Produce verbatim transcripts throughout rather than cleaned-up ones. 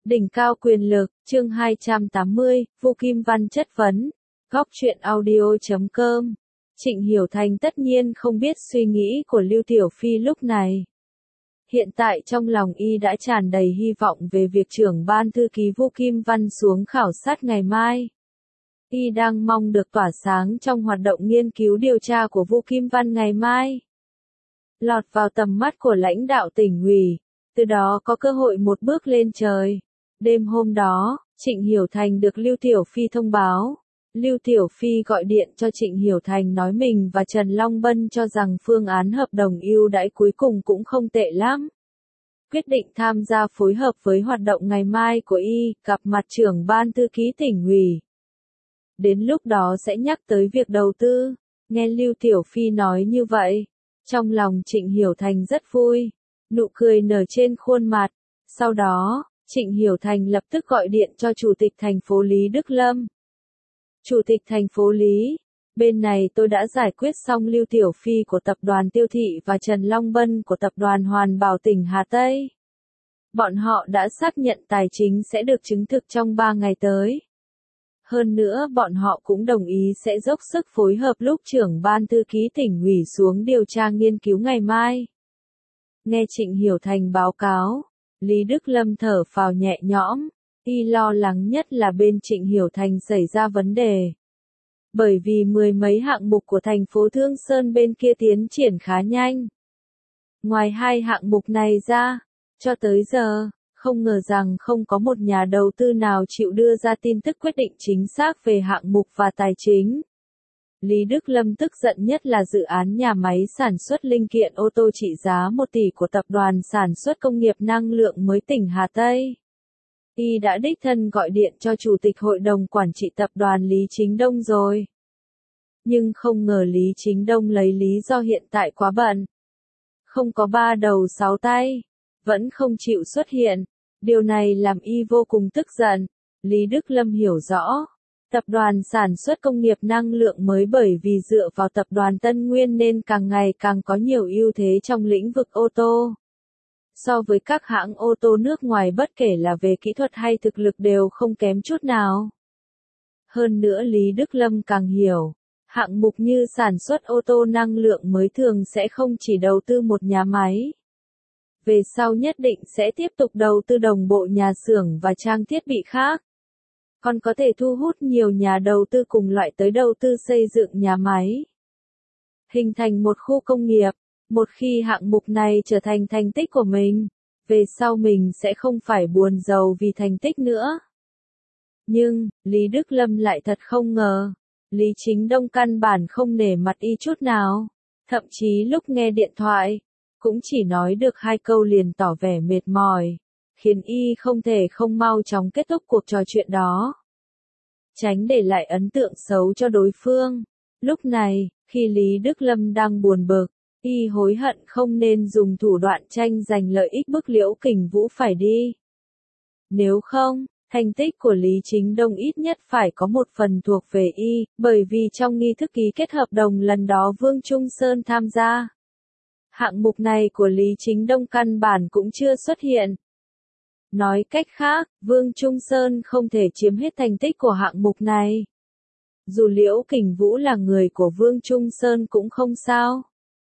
Đỉnh cao quyền lực, chương hai trăm tám mươi, Vu Kim Văn chất vấn. Góc truyện audio chấm com. Trịnh Hiểu Thành tất nhiên không biết suy nghĩ của Lưu Tiểu Phi lúc này. Hiện tại trong lòng y đã tràn đầy hy vọng về việc trưởng ban thư ký Vu Kim Văn xuống khảo sát ngày mai. Y đang mong được tỏa sáng trong hoạt động nghiên cứu điều tra của Vu Kim Văn ngày mai. Lọt vào tầm mắt của lãnh đạo tỉnh ủy, từ đó có cơ hội một bước lên trời. Đêm hôm đó, Trịnh Hiểu Thành được Lưu Tiểu Phi thông báo. Lưu Tiểu Phi gọi điện cho Trịnh Hiểu Thành nói mình và Trần Long Bân cho rằng phương án hợp đồng ưu đãi cuối cùng cũng không tệ lắm. Quyết định tham gia phối hợp với hoạt động ngày mai của y, gặp mặt trưởng ban thư ký tỉnh ủy. Đến lúc đó sẽ nhắc tới việc đầu tư. Nghe Lưu Tiểu Phi nói như vậy, trong lòng Trịnh Hiểu Thành rất vui, nụ cười nở trên khuôn mặt. Sau đó, Trịnh Hiểu Thành lập tức gọi điện cho Chủ tịch thành phố Lý Đức Lâm. Chủ tịch thành phố Lý, bên này tôi đã giải quyết xong Lưu Tiểu Phi của tập đoàn Tiêu Thị và Trần Long Bân của tập đoàn Hoàn Bảo tỉnh Hà Tây. Bọn họ đã xác nhận tài chính sẽ được chứng thực trong ba ngày tới. Hơn nữa bọn họ cũng đồng ý sẽ dốc sức phối hợp lúc trưởng ban thư ký tỉnh ủy xuống điều tra nghiên cứu ngày mai. Nghe Trịnh Hiểu Thành báo cáo, Lý Đức Lâm thở phào nhẹ nhõm, y lo lắng nhất là bên Trịnh Hiểu Thành xảy ra vấn đề. Bởi vì mười mấy hạng mục của thành phố Thương Sơn bên kia tiến triển khá nhanh. Ngoài hai hạng mục này ra, cho tới giờ, không ngờ rằng không có một nhà đầu tư nào chịu đưa ra tin tức quyết định chính xác về hạng mục và tài chính. Lý Đức Lâm tức giận nhất là dự án nhà máy sản xuất linh kiện ô tô trị giá một tỷ của tập đoàn sản xuất công nghiệp năng lượng mới tỉnh Hà Tây. Y đã đích thân gọi điện cho Chủ tịch Hội đồng Quản trị tập đoàn Lý Chính Đông rồi. Nhưng không ngờ Lý Chính Đông lấy lý do hiện tại quá bận. Không có ba đầu sáu tay, vẫn không chịu xuất hiện. Điều này làm y vô cùng tức giận. Lý Đức Lâm hiểu rõ. Tập đoàn sản xuất công nghiệp năng lượng mới bởi vì dựa vào tập đoàn Tân Nguyên nên càng ngày càng có nhiều ưu thế trong lĩnh vực ô tô. So với các hãng ô tô nước ngoài bất kể là về kỹ thuật hay thực lực đều không kém chút nào. Hơn nữa Lý Đức Lâm càng hiểu, hạng mục như sản xuất ô tô năng lượng mới thường sẽ không chỉ đầu tư một nhà máy. Về sau nhất định sẽ tiếp tục đầu tư đồng bộ nhà xưởng và trang thiết bị khác. Còn có thể thu hút nhiều nhà đầu tư cùng loại tới đầu tư xây dựng nhà máy. Hình thành một khu công nghiệp, một khi hạng mục này trở thành thành tích của mình, về sau mình sẽ không phải buồn giàu vì thành tích nữa. Nhưng, Lý Đức Lâm lại thật không ngờ, Lý Chính Đông căn bản không nể mặt y chút nào, thậm chí lúc nghe điện thoại, cũng chỉ nói được hai câu liền tỏ vẻ mệt mỏi, khiến y không thể không mau chóng kết thúc cuộc trò chuyện đó. Tránh để lại ấn tượng xấu cho đối phương. Lúc này, khi Lý Đức Lâm đang buồn bực, y hối hận không nên dùng thủ đoạn tranh giành lợi ích bức Liễu Kình Vũ phải đi. Nếu không, thành tích của Lý Chính Đông ít nhất phải có một phần thuộc về y, bởi vì trong nghi thức ký kết hợp đồng lần đó Vương Trung Sơn tham gia. Hạng mục này của Lý Chính Đông căn bản cũng chưa xuất hiện. Nói cách khác, Vương Trung Sơn không thể chiếm hết thành tích của hạng mục này. Dù Liễu Kình Vũ là người của Vương Trung Sơn cũng không sao.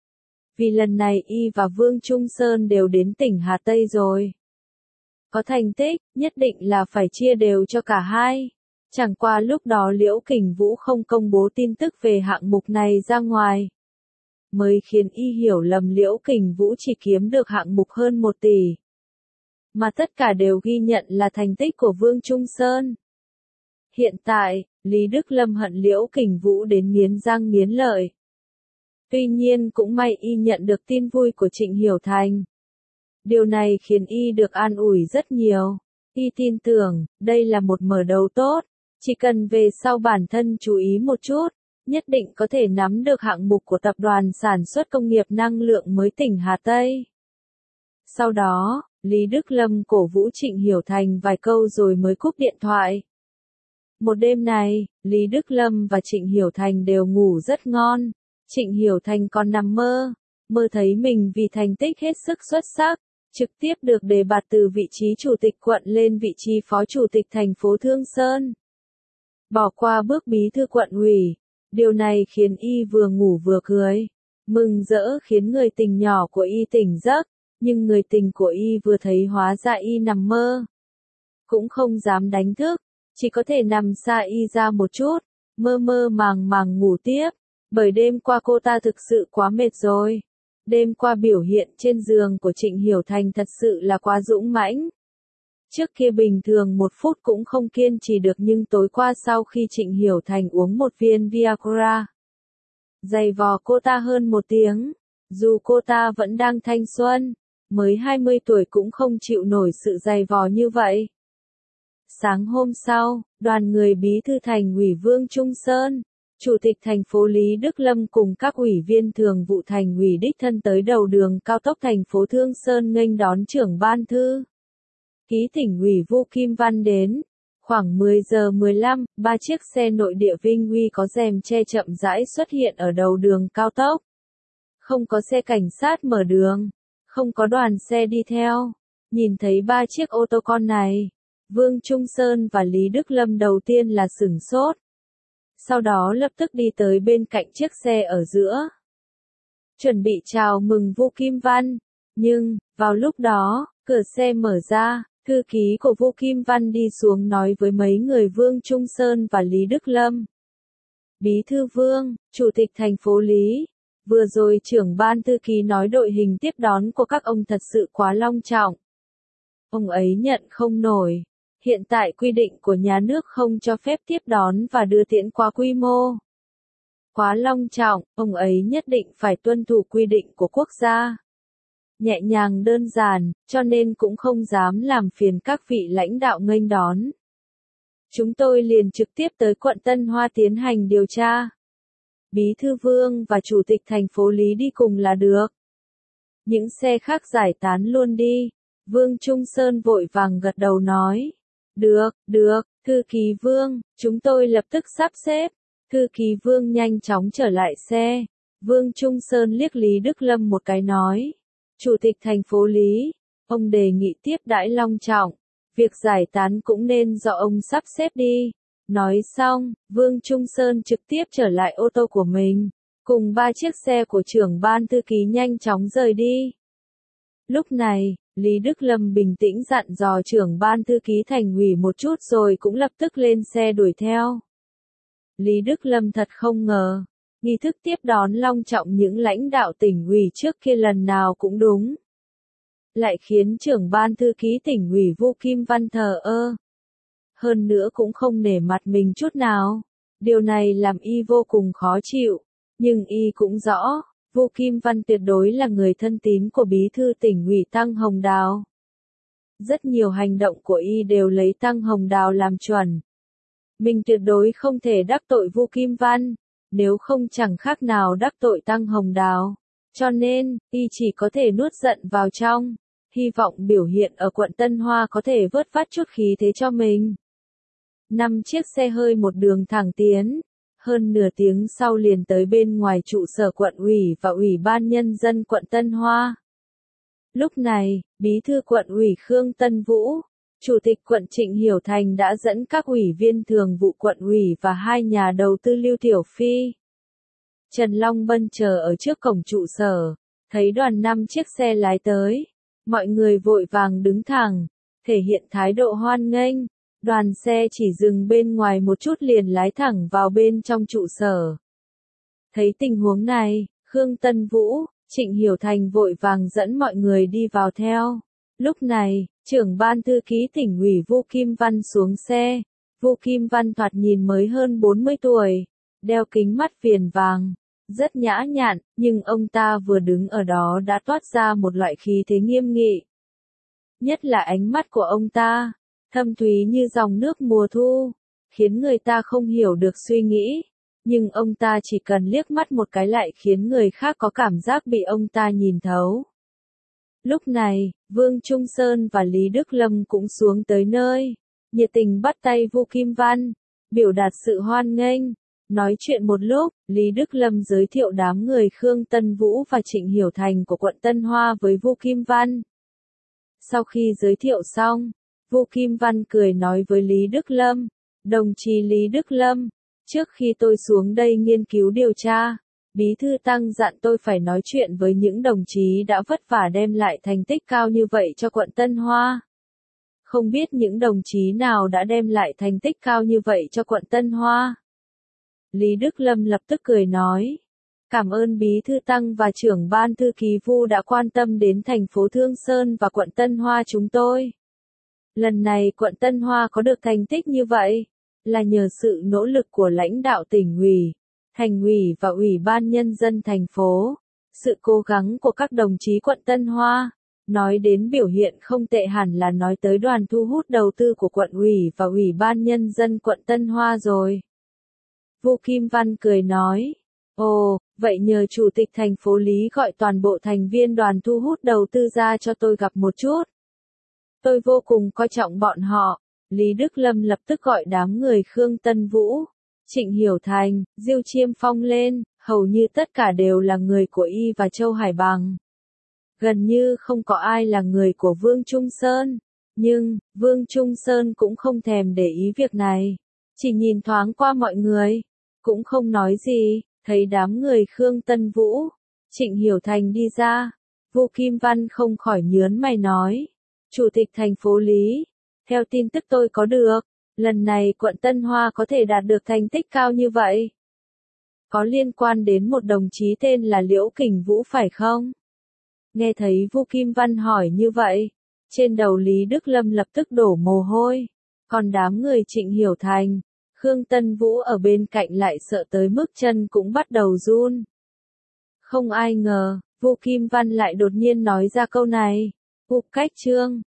Vì lần này y và Vương Trung Sơn đều đến tỉnh Hà Tây rồi. Có thành tích, nhất định là phải chia đều cho cả hai. Chẳng qua lúc đó Liễu Kình Vũ không công bố tin tức về hạng mục này ra ngoài. Mới khiến y hiểu lầm Liễu Kình Vũ chỉ kiếm được hạng mục hơn một tỷ. Mà tất cả đều ghi nhận là thành tích của Vương Trung Sơn. Hiện tại, Lý Đức Lâm hận Liễu Kình Vũ đến nghiến răng nghiến lợi. Tuy nhiên cũng may y nhận được tin vui của Trịnh Hiểu Thành. Điều này khiến y được an ủi rất nhiều. Y tin tưởng, đây là một mở đầu tốt. Chỉ cần về sau bản thân chú ý một chút, nhất định có thể nắm được hạng mục của tập đoàn sản xuất công nghiệp năng lượng mới tỉnh Hà Tây. Sau đó, Lý Đức Lâm cổ vũ Trịnh Hiểu Thành vài câu rồi mới cúp điện thoại. Một đêm này, Lý Đức Lâm và Trịnh Hiểu Thành đều ngủ rất ngon. Trịnh Hiểu Thành còn nằm mơ, mơ thấy mình vì thành tích hết sức xuất sắc, trực tiếp được đề bạt từ vị trí chủ tịch quận lên vị trí phó chủ tịch thành phố Thương Sơn. Bỏ qua bước bí thư quận ủy, điều này khiến y vừa ngủ vừa cười. Mừng rỡ khiến người tình nhỏ của y tỉnh giấc, nhưng người tình của y vừa thấy hóa ra y nằm mơ. Cũng không dám đánh thức, chỉ có thể nằm xa y ra một chút, mơ mơ màng màng ngủ tiếp, bởi đêm qua cô ta thực sự quá mệt rồi. Đêm qua biểu hiện trên giường của Trịnh Hiểu Thành thật sự là quá dũng mãnh. Trước kia bình thường một phút cũng không kiên trì được, nhưng tối qua sau khi Trịnh Hiểu Thành uống một viên Viagra, giày vò cô ta hơn một tiếng, dù cô ta vẫn đang thanh xuân, mới hai mươi tuổi cũng không chịu nổi sự giày vò như vậy. Sáng hôm sau, đoàn người bí thư thành ủy Vương Trung Sơn, Chủ tịch thành phố Lý Đức Lâm cùng các ủy viên thường vụ thành ủy đích thân tới đầu đường cao tốc thành phố Thương Sơn nghênh đón trưởng ban thư ký tỉnh ủy Vu Kim Văn đến. Khoảng mười giờ mười lăm, ba chiếc xe nội địa Vinh Uy có rèm che chậm rãi xuất hiện ở đầu đường cao tốc. Không có xe cảnh sát mở đường, không có đoàn xe đi theo. Nhìn thấy ba chiếc ô tô con này, Vương Trung Sơn và Lý Đức Lâm đầu tiên là sửng sốt. Sau đó lập tức đi tới bên cạnh chiếc xe ở giữa, chuẩn bị chào mừng Vu Kim Văn. Nhưng, vào lúc đó, cửa xe mở ra, thư ký của Vu Kim Văn đi xuống nói với mấy người Vương Trung Sơn và Lý Đức Lâm. Bí thư Vương, Chủ tịch thành phố Lý, vừa rồi trưởng ban thư ký nói đội hình tiếp đón của các ông thật sự quá long trọng. Ông ấy nhận không nổi. Hiện tại quy định của nhà nước không cho phép tiếp đón và đưa tiễn quá quy mô. Quá long trọng, ông ấy nhất định phải tuân thủ quy định của quốc gia. Nhẹ nhàng đơn giản, cho nên cũng không dám làm phiền các vị lãnh đạo nghênh đón. Chúng tôi liền trực tiếp tới quận Tân Hoa tiến hành điều tra. Bí thư Vương và Chủ tịch thành phố Lý đi cùng là được. Những xe khác giải tán luôn đi. Vương Trung Sơn vội vàng gật đầu nói. Được, được, thư ký Vương, chúng tôi lập tức sắp xếp. Thư ký Vương nhanh chóng trở lại xe. Vương Trung Sơn liếc Lý Đức Lâm một cái nói. Chủ tịch thành phố Lý, ông đề nghị tiếp đãi long trọng. Việc giải tán cũng nên do ông sắp xếp đi. Nói xong, Vương Trung Sơn trực tiếp trở lại ô tô của mình, cùng ba chiếc xe của trưởng ban thư ký nhanh chóng rời đi. Lúc này, Lý Đức Lâm bình tĩnh dặn dò trưởng ban thư ký thành ủy một chút rồi cũng lập tức lên xe đuổi theo. Lý Đức Lâm thật không ngờ, nghi thức tiếp đón long trọng những lãnh đạo tỉnh ủy trước kia lần nào cũng đúng. Lại khiến trưởng ban thư ký tỉnh ủy Vu Kim Văn thờ ơ. Hơn nữa cũng không nể mặt mình chút nào. Điều này làm y vô cùng khó chịu. Nhưng y cũng rõ, Vu Kim Văn tuyệt đối là người thân tín của bí thư tỉnh ủy Tăng Hồng Đào. Rất nhiều hành động của y đều lấy Tăng Hồng Đào làm chuẩn. Mình tuyệt đối không thể đắc tội Vu Kim Văn, nếu không chẳng khác nào đắc tội Tăng Hồng Đào. Cho nên, y chỉ có thể nuốt giận vào trong, hy vọng biểu hiện ở quận Tân Hoa có thể vớt vát chút khí thế cho mình. Năm chiếc xe hơi một đường thẳng tiến, hơn nửa tiếng sau liền tới bên ngoài trụ sở quận ủy và ủy ban nhân dân quận Tân Hoa. Lúc này, bí thư quận ủy Khương Tân Vũ, chủ tịch quận Trịnh Hiểu Thành đã dẫn các ủy viên thường vụ quận ủy và hai nhà đầu tư Lưu Tiểu Phi, Trần Long Bân chờ ở trước cổng trụ sở, thấy đoàn năm chiếc xe lái tới, mọi người vội vàng đứng thẳng, thể hiện thái độ hoan nghênh. Đoàn xe chỉ dừng bên ngoài một chút liền lái thẳng vào bên trong trụ sở. Thấy tình huống này, Khương Tân Vũ, Trịnh Hiểu Thành vội vàng dẫn mọi người đi vào theo. Lúc này, trưởng ban thư ký tỉnh ủy Vu Kim Văn xuống xe. Vu Kim Văn thoạt nhìn mới hơn bốn mươi tuổi, đeo kính mắt viền vàng, rất nhã nhặn, nhưng ông ta vừa đứng ở đó đã toát ra một loại khí thế nghiêm nghị. Nhất là ánh mắt của ông ta, thâm thúy như dòng nước mùa thu, khiến người ta không hiểu được suy nghĩ, nhưng ông ta chỉ cần liếc mắt một cái lại khiến người khác có cảm giác bị ông ta nhìn thấu. Lúc này, Vương Trung Sơn và Lý Đức Lâm cũng xuống tới nơi, nhiệt tình bắt tay Vu Kim Văn, biểu đạt sự hoan nghênh. Nói chuyện một lúc, Lý Đức Lâm giới thiệu đám người Khương Tân Vũ và Trịnh Hiểu Thành của quận Tân Hoa với Vu Kim Văn. Sau khi giới thiệu xong, Vu Kim Văn cười nói với Lý Đức Lâm, đồng chí Lý Đức Lâm, trước khi tôi xuống đây nghiên cứu điều tra, Bí thư Tăng dặn tôi phải nói chuyện với những đồng chí đã vất vả đem lại thành tích cao như vậy cho quận Tân Hoa. Không biết những đồng chí nào đã đem lại thành tích cao như vậy cho quận Tân Hoa? Lý Đức Lâm lập tức cười nói, cảm ơn Bí thư Tăng và trưởng ban thư ký Vu đã quan tâm đến thành phố Thương Sơn và quận Tân Hoa chúng tôi. Lần này quận Tân Hoa có được thành tích như vậy, là nhờ sự nỗ lực của lãnh đạo tỉnh ủy, thành ủy và ủy ban nhân dân thành phố, sự cố gắng của các đồng chí quận Tân Hoa. Nói đến biểu hiện không tệ hẳn là nói tới đoàn thu hút đầu tư của quận ủy và ủy ban nhân dân quận Tân Hoa rồi. Vu Kim Văn cười nói, ồ, vậy nhờ chủ tịch thành phố Lý gọi toàn bộ thành viên đoàn thu hút đầu tư ra cho tôi gặp một chút. Tôi vô cùng coi trọng bọn họ. Lý Đức Lâm lập tức gọi đám người Khương Tân Vũ, Trịnh Hiểu Thành, Diêu Chiêm Phong lên, hầu như tất cả đều là người của Y và Châu Hải Bằng. Gần như không có ai là người của Vương Trung Sơn, nhưng, Vương Trung Sơn cũng không thèm để ý việc này, chỉ nhìn thoáng qua mọi người, cũng không nói gì, thấy đám người Khương Tân Vũ, Trịnh Hiểu Thành đi ra, Vu Kim Văn không khỏi nhớn mày nói, Chủ tịch thành phố Lý, theo tin tức tôi có được, lần này quận Tân Hoa có thể đạt được thành tích cao như vậy. Có liên quan đến một đồng chí tên là Liễu Kình Vũ phải không? Nghe thấy Vu Kim Văn hỏi như vậy, trên đầu Lý Đức Lâm lập tức đổ mồ hôi, còn đám người Trịnh Hiểu Thành, Khương Tân Vũ ở bên cạnh lại sợ tới mức chân cũng bắt đầu run. Không ai ngờ, Vu Kim Văn lại đột nhiên nói ra câu này, Ục Cách Trương,